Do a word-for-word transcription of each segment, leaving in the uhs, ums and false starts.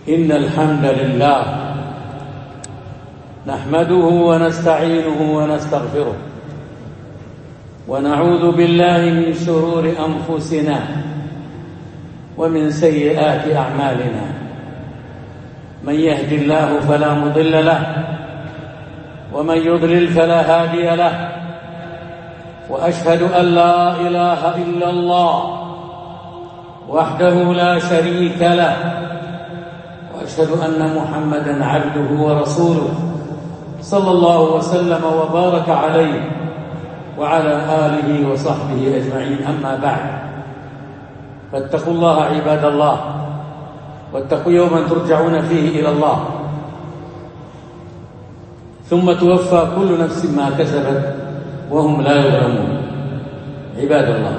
إن الحمد لله نحمده ونستعينه ونستغفره ونعوذ بالله من شرور أنفسنا ومن سيئات أعمالنا. من يهد الله فلا مضل له ومن يضلل فلا هادي له، وأشهد أن لا إله إلا الله وحده لا شريك له، وأشهد أن محمدًا عبده ورسوله صلى الله وسلم وبارك عليه وعلى آله وصحبه أجمعين. أما بعد، فاتقوا الله عباد الله، واتقوا يوما ترجعون فيه إلى الله ثم توفى كل نفس ما كسبت وهم لا يظلمون. عباد الله،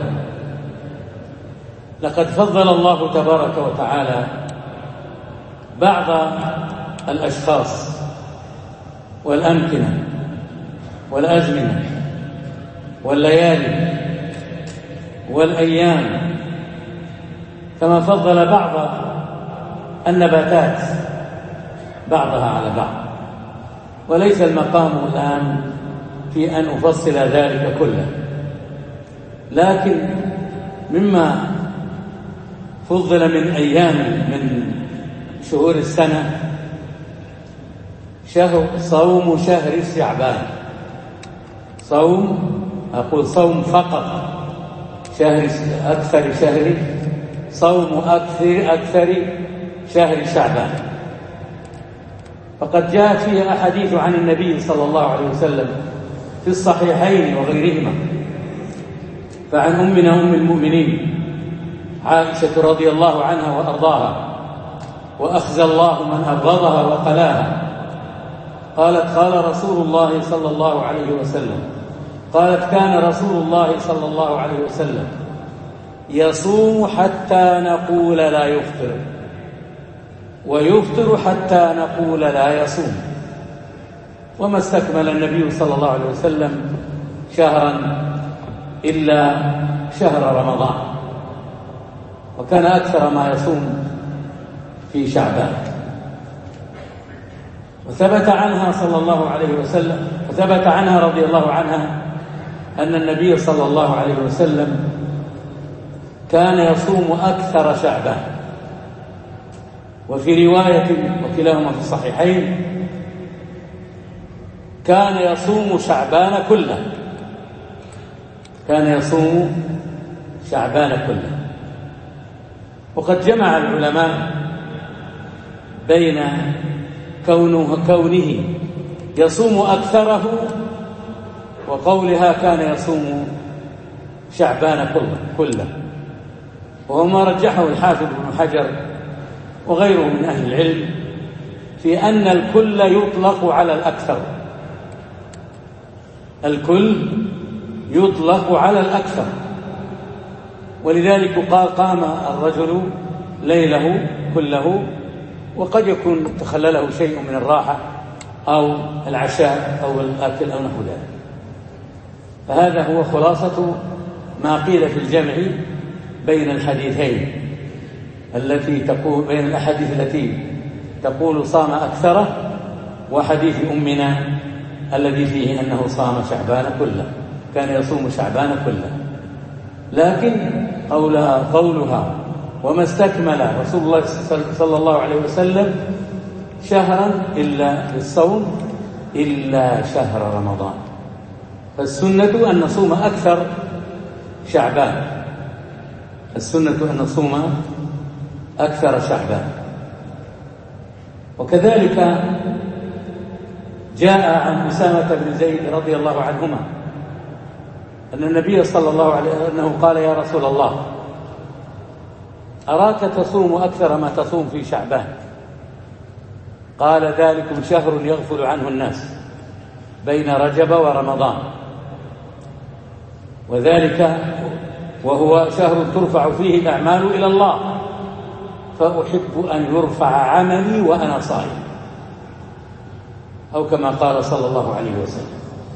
لقد فضل الله تبارك وتعالى بعض الأشخاص والأمكنة والأزمنة والليالي والأيام، كما فضل بعض النباتات بعضها على بعض، وليس المقام الآن في أن أفصل ذلك كله، لكن مما فضل من أيام من شهور السنة شهر صوم شهر شعبان. صوم، أقول صوم فقط، شهر أكثر شهر صوم أكثر أكثر شهر شعبان. فقد جاء فيه أحاديث عن النبي صلى الله عليه وسلم في الصحيحين وغيرهما. فعن أمنا أم المؤمنين عائشة رضي الله عنها وأرضاها، وأخزى الله من أبغضها وقلاها، قالت: قال رسول الله صلى الله عليه وسلم قالت كان رسول الله صلى الله عليه وسلم يصوم حتى نقول لا يفطر، ويفطر حتى نقول لا يصوم. وما استكمل النبي صلى الله عليه وسلم شهرا إلا شهر رمضان، وكان أكثر ما يصوم في شعبان. وثبت عنها صلى الله عليه وسلم وثبت عنها رضي الله عنها أن النبي صلى الله عليه وسلم كان يصوم أكثر شعبان. وفي رواية وكلاهما في الصحيحين كان يصوم شعبان كله، كان يصوم شعبان كله. وقد جمع العلماء بين كونه, كونه يصوم أكثره وقولها كان يصوم شعبان كله، وهو ما رجحه الحافظ ابن حجر وغيره من أهل العلم في أن الكل يطلق على الأكثر. الكل يطلق على الأكثر، ولذلك قال قام الرجل ليله كله، وقد يكون تخلله شيء من الراحة أو العشاء أو الأكل أو نحو ذلك. فهذا هو خلاصة ما قيل في الجمع بين الحديثين التي تقول بين الأحاديث التي تقول صام أكثره وحديث أمنا الذي فيه أنه صام شعبان كله، كان يصوم شعبان كله. لكن قولها, قولها وما استكمل رسول الله صلى الله عليه وسلم شهرا إلا للصوم إلا شهر رمضان. فالسنة أن نصوم أكثر شعبان، السنة أن نصوم أكثر شعبان. وكذلك جاء عن أسامة بن زيد رضي الله عنهما أن النبي صلى الله عليه وسلم أنه قال: يا رسول الله، أراك تصوم أكثر ما تصوم في شعبان. قال: ذلكم شهر يغفل عنه الناس بين رجب ورمضان، وذلك وهو شهر ترفع فيه الأعمال إلى الله، فأحب أن يرفع عملي وأنا صائم، أو كما قال صلى الله عليه وسلم.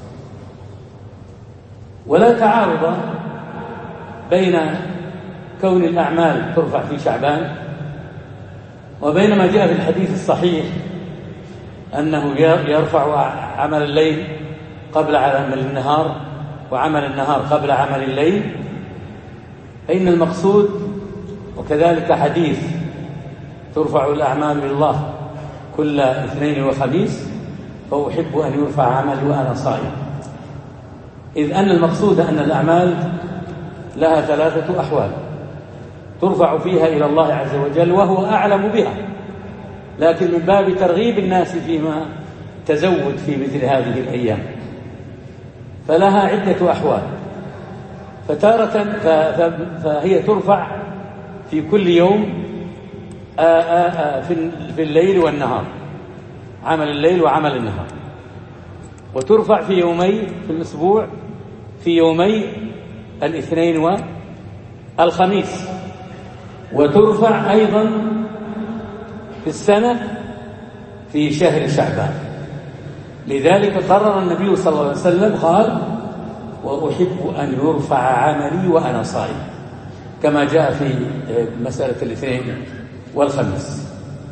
ولا تعارض بين كون الأعمال ترفع في شعبان وبينما جاء في الحديث الصحيح أنه يرفع عمل الليل قبل عمل النهار وعمل النهار قبل عمل الليل، فإن المقصود وكذلك حديث ترفع الأعمال لله كل اثنين وخميس فأحب أن يرفع عملي وأنا صائم، إذ أن المقصود أن الأعمال لها ثلاثة أحوال ترفع فيها إلى الله عز وجل وهو أعلم بها، لكن من باب ترغيب الناس فيما تزود في مثل هذه الأيام فلها عدة أحوال، فتارة فهي ترفع في كل يوم آآ آآ في الليل والنهار، عمل الليل وعمل النهار، وترفع في يومي في الأسبوع في يومي الاثنين والخميس، وترفع أيضا في السنة في شهر شعبان. لذلك قرر النبي صلى الله عليه وسلم قال وأحب أن يرفع عملي وأنا صائم، كما جاء في مسألة الاثنين والخميس.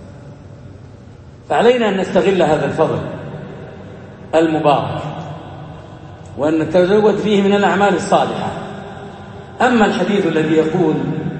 فعلينا أن نستغل هذا الفضل المبارك وأن نتزود فيه من الأعمال الصالحة. أما الحديث الذي يقول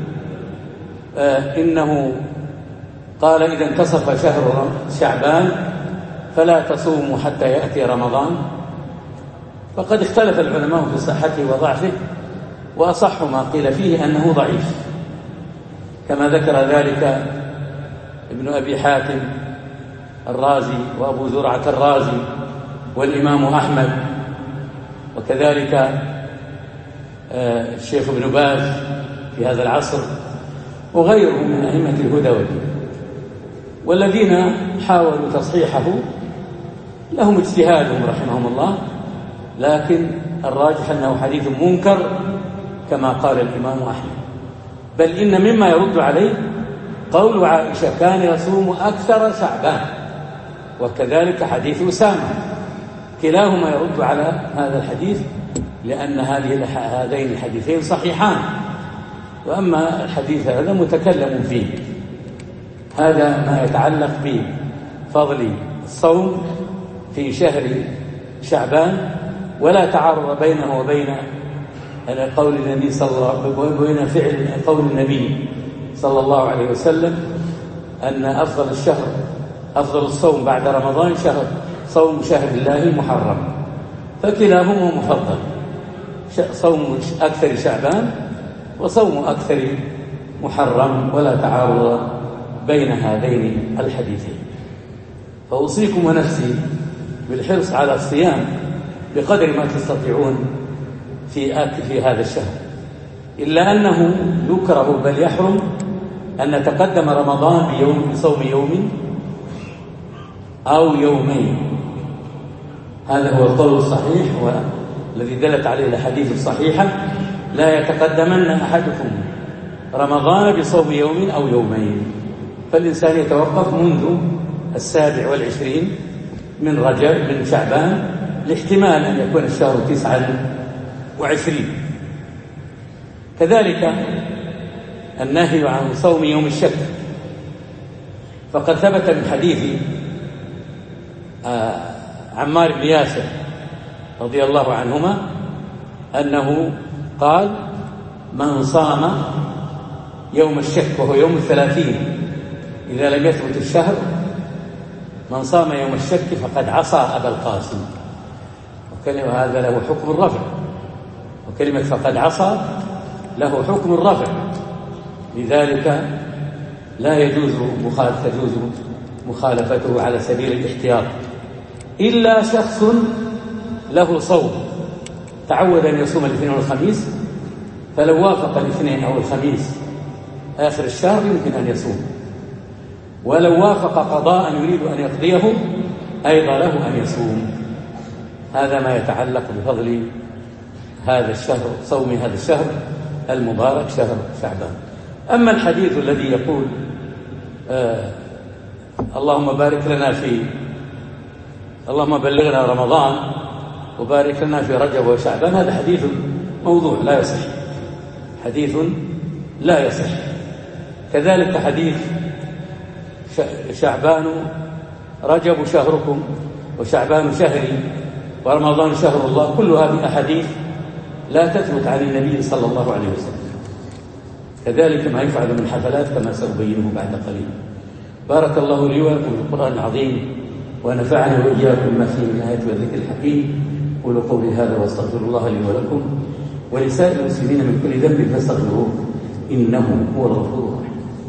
آه إنه قال إذا انتصف شهر شعبان فلا تصوموا حتى يأتي رمضان، فقد اختلف العلماء في صحته وضعفه، وأصح ما قيل فيه أنه ضعيف، كما ذكر ذلك ابن أبي حاتم الرازي وأبو زرعة الرازي والإمام أحمد، وكذلك الشيخ ابن باز في هذا العصر وغيرهم من أئمة الهدى والدين. والذين حاولوا تصحيحه لهم اجتهادهم رحمهم الله، لكن الراجح أنه حديث منكر كما قال الإمام أحمد، بل إن مما يرد عليه قول عائشة كان يصوم أكثر شعبان، وكذلك حديث أسامة، كلاهما يرد على هذا الحديث لأن هذه هذين الحديثين صحيحان، وأما الحديث هذا متكلم فيه. هذا ما يتعلق بفضل الصوم في شهر شعبان، ولا تعارض بينه وبين قول النبي صلى الله عليه وسلم وبين فعل قول النبي صلى الله عليه وسلم أن أفضل الشهر أفضل الصوم بعد رمضان شهر صوم شهر الله المحرم، فكلاهما مفضل، صوم أكثر شعبان وصوم أكثر محرم، ولا تعارض بين هذين الحديثين. فأوصيكم ونفسي بالحرص على الصيام بقدر ما تستطيعون في في هذا الشهر، إلا أنه يكره بل يحرم أن نتقدم رمضان بيوم بصوم يوم أو يومين. هذا هو القول الصحيح والذي دلت عليه الأحاديث الصحيحة، لا يتقدمن أحدكم رمضان بصوم يوم أو يومين، فالإنسان يتوقف منذ السابع والعشرين من رجب من شعبان، لاحتمال أن يكون الشهر تسعا وعشرين. كذلك النهي عن صوم يوم الشك، فقد ثبت من حديث عمار بن ياسر رضي الله عنهما أنه قال من صام يوم الشك وهو يوم الثلاثين إذا لم يثبت الشهر، من صام يوم الشك فقد عصى أبا القاسم، وكلمة هذا له حكم الرفع، وكلمة فقد عصى له حكم الرفع، لذلك لا يجوز تجوز مخالفته على سبيل الاحتياط، إلا شخص له صوم تعود أن يصوم الاثنين والخميس، فلو وافق الاثنين أو الخميس آخر الشهر يمكن أن يصوم، ولو وافق قضاء يريد أن يقضيه أيضا له أن يصوم. هذا ما يتعلق بفضل هذا الشهر، صوم هذا الشهر المبارك شهر شعبان. أما الحديث الذي يقول آه اللهم بارك لنا في اللهم بلغنا رمضان وبارك لنا في رجب وشعبان، هذا حديث موضوع لا يصح، حديث لا يصح. كذلك حديث شعبان رجب شهركم وشعبان شهري ورمضان شهر الله، كل هذه أحاديث لا تثبت عن النبي صلى الله عليه وسلم. كذلك ما يفعل من حفلات كما سأبينه بعد قليل. بارك الله لي ولكم في القرآن العظيم ونفعني وإياكم ما فيه من الآيات والذكر الحكيم. قولوا قولي هذا واستغفر الله لي ولكم ولسائر المسلمين من كل ذنب فاستغفروه إنه هو الغفور الرحيم.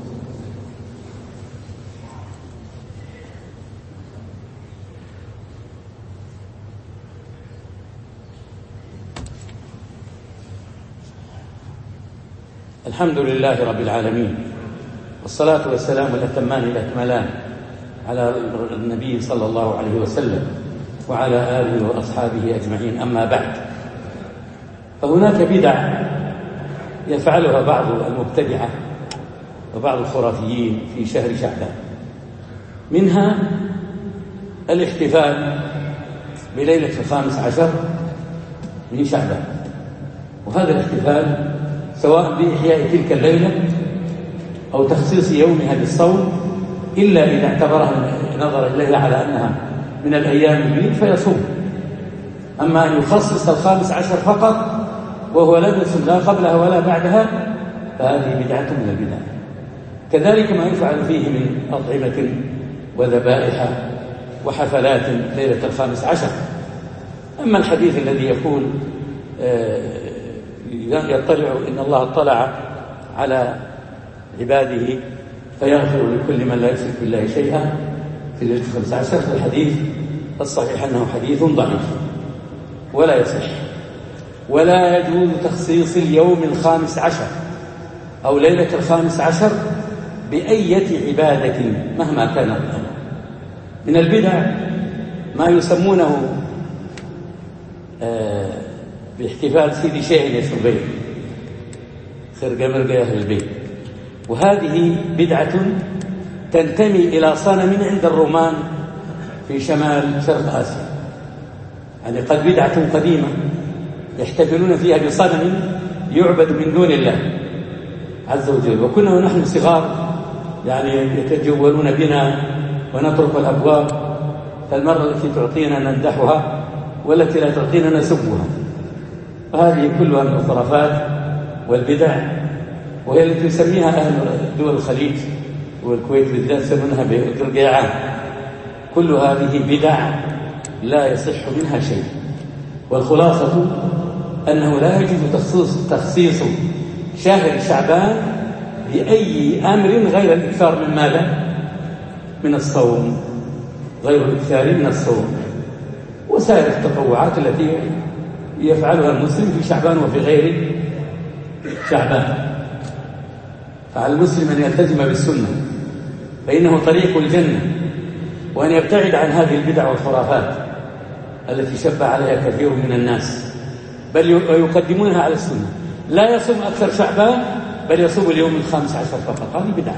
الحمد لله رب العالمين، والصلاة والسلام الأتمان الأكملان على النبي صلى الله عليه وسلم وعلى آله وأصحابه أجمعين. أما بعد، فهناك بدع يفعلها بعض المبتدعة وبعض الخرافيين في شهر شعبان، منها الاحتفال بليلة الخامس عشر من شعبان، وهذا الاحتفال سواء بإحياء تلك الليلة أو تخصيص يومها بالصوم، إلا إذا اعتبرها نظر إليها على أنها من الأيام البيض فيصوم. أما أن يخصص الخامس عشر فقط وهو لم يصم لا قبلها ولا بعدها فهذه بدعة من البدع. كذلك ما يفعل فيه من أطعمة وذبائح وحفلات ليلة الخامس عشر. أما الحديث الذي يقول يطلع إن الله اطلع على عباده فيغفر لكل من لا يشرك بالله شيئا في ليلة الخامس عشر، فالحديث الصحيح أنه حديث ضعيف ولا يصح. ولا يجوز تخصيص اليوم الخامس عشر أو ليلة الخامس عشر بأية عبادة مهما كان الأمر. من البدع ما يسمونه آه باحتفال سيدي شاهن يشربين خرقة مرقة أهل البيت، وهذه بدعة تنتمي إلى صنم عند الرومان في شمال شرق آسيا، يعني قد بدعة قديمة يحتفلون فيها بصنم يعبد من دون الله عز وجل. وكنا ونحن صغار يعني يتجولون بنا ونطرق الأبواب، فالمرة التي تعطينا نمدحها والتي لا تعطينا نسبها. فهذه كلها من الخرافات والبدع، وهي التي يسميها أهل دول الخليج والكويت بالذات يسمونها بالقرقيعان. كل هذه بدع لا يصح منها شيء. والخلاصة أنه لا يجوز تخصيص, تخصيص شهر شعبان بأي أمر غير الإكثار من ماذا؟ من الصوم، غير الإكثار من الصوم وسائر التطوعات التي يفعلها المسلم في شعبان وفي غير شعبان. فعلى المسلم أن يلتزم بالسنة فإنه طريق الجنة، وأن يبتعد عن هذه البدع والخرافات التي شب عليها كثير من الناس، بل يقدمونها على السنة. لا يصوم أكثر شعبان بل يصوم اليوم الخامس عشر فقط، هذه بدعة.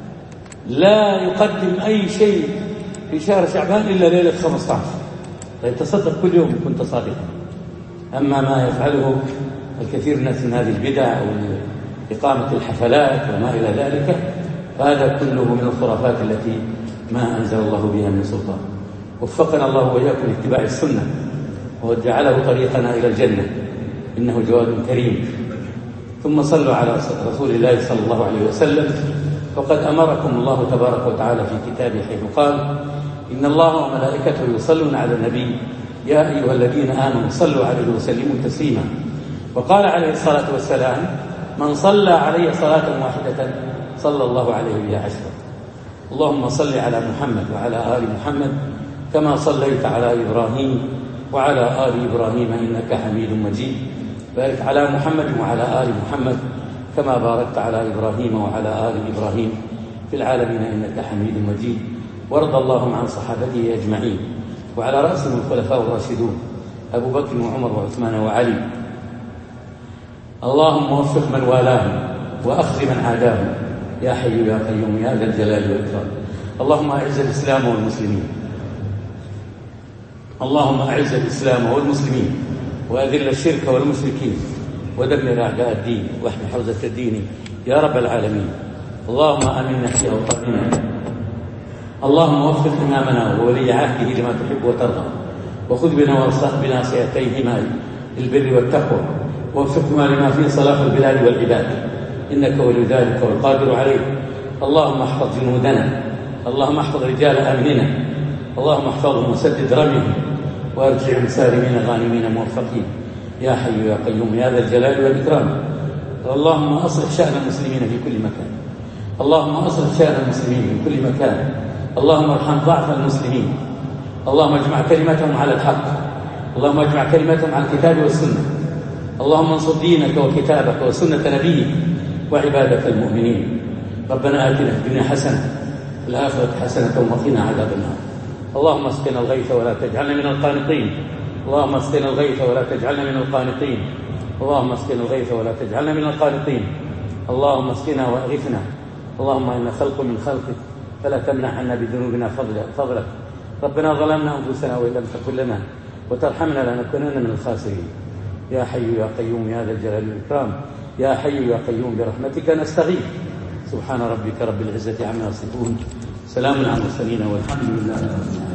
لا يقدم أي شيء في شهر شعبان إلا ليلة خمسة عشر، فيتصدق كل يوم كنت صادقا. أما ما يفعله الكثير من الناس من هذه البدع أو إقامة الحفلات وما إلى ذلك فهذا كله من الخرافات التي ما أنزل الله بها من سلطان. وفقنا الله وإياكم لاتباع السنة وجعله طريقنا إلى الجنة، إنه جواد كريم. ثم صلوا على رسول الله صلى الله عليه وسلم، وقد أمركم الله تبارك وتعالى في كتابه حيث قال: إن الله وملائكته يصلون على النبي يا أيها الذين آمنوا صلوا عليه وسلموا تسليما. وقال عليه الصلاة والسلام: من صلى علي صلاة واحدة صلى الله عليه بها عشرا. اللهم صل على محمد وعلى آل محمد كما صليت على إبراهيم وعلى آل إبراهيم إنك حميد مجيد. بارك على محمد وعلى آل محمد كما باركت على إبراهيم وعلى آل إبراهيم في العالمين إنك حميد مجيد. وارض اللهم عن صحابته أجمعين، وعلى رأسهم الخلفاء الراشدون أبو بكر وعمر وعثمان وعلي. اللهم وفق من والاهم وأخذ من عاداهم يا حي يا قيوم يا ذا الجلال والإكرام. اللهم أعز الإسلام والمسلمين اللهم أعز الإسلام والمسلمين وأذل الشرك والمشركين ودمر أعداء الدين واحمي حوزة الدين يا رب العالمين. اللهم آمنا في أوطاننا اللهم وفق إمامنا وولي عهده لما تحب وترضى، وخذ بنا بناصيتيهما للبر والتقوى، ووفقهما لما فيه صلاح البلاد والعباد، إنك ولي ذلك والقادر عليه. اللهم احفظ جنودنا، اللهم احفظ رجال أمننا، اللهم احفظهم وسدد رميهم، وارجعهم سالمين غانمين موفقين، يا حي يا قيوم يا ذا الجلال والإكرام. اللهم أصلح شأن المسلمين في كل مكان، اللهم أصلح شأن المسلمين في كل مكان، اللهم ارحم ضعف المسلمين، اللهم اجمع كلمتهم على الحق، اللهم اجمع كلمتهم على الكتاب والسنة، اللهم انصر دينك وكتابك وسنة نبيك وعبادك المؤمنين. ربنا آتنا في الدنيا حسنة وفي الآخرة حسنة وقنا عذاب النار. اللهم اسقنا الغيث ولا تجعلنا من القانطين، اللهم اسقنا الغيث ولا تجعلنا من القانطين، اللهم اسقنا الغيث ولا تجعلنا من القانطين، اللهم اسقنا واغثنا. اللهم إنا خلق من خلقك فلا تمنع عنا بذنوبنا فضلك. ربنا ظلمنا أنفسنا وإن لم تغفر لنا وترحمنا لنكونن من الخاسرين. يا حي يا قيوم يا ذا الجلال والإكرام، يا حي يا قيوم برحمتك نستغيث. سبحان ربك رب العزة عما يصفون، سلام على المرسلين والحمد لله رب العالمين.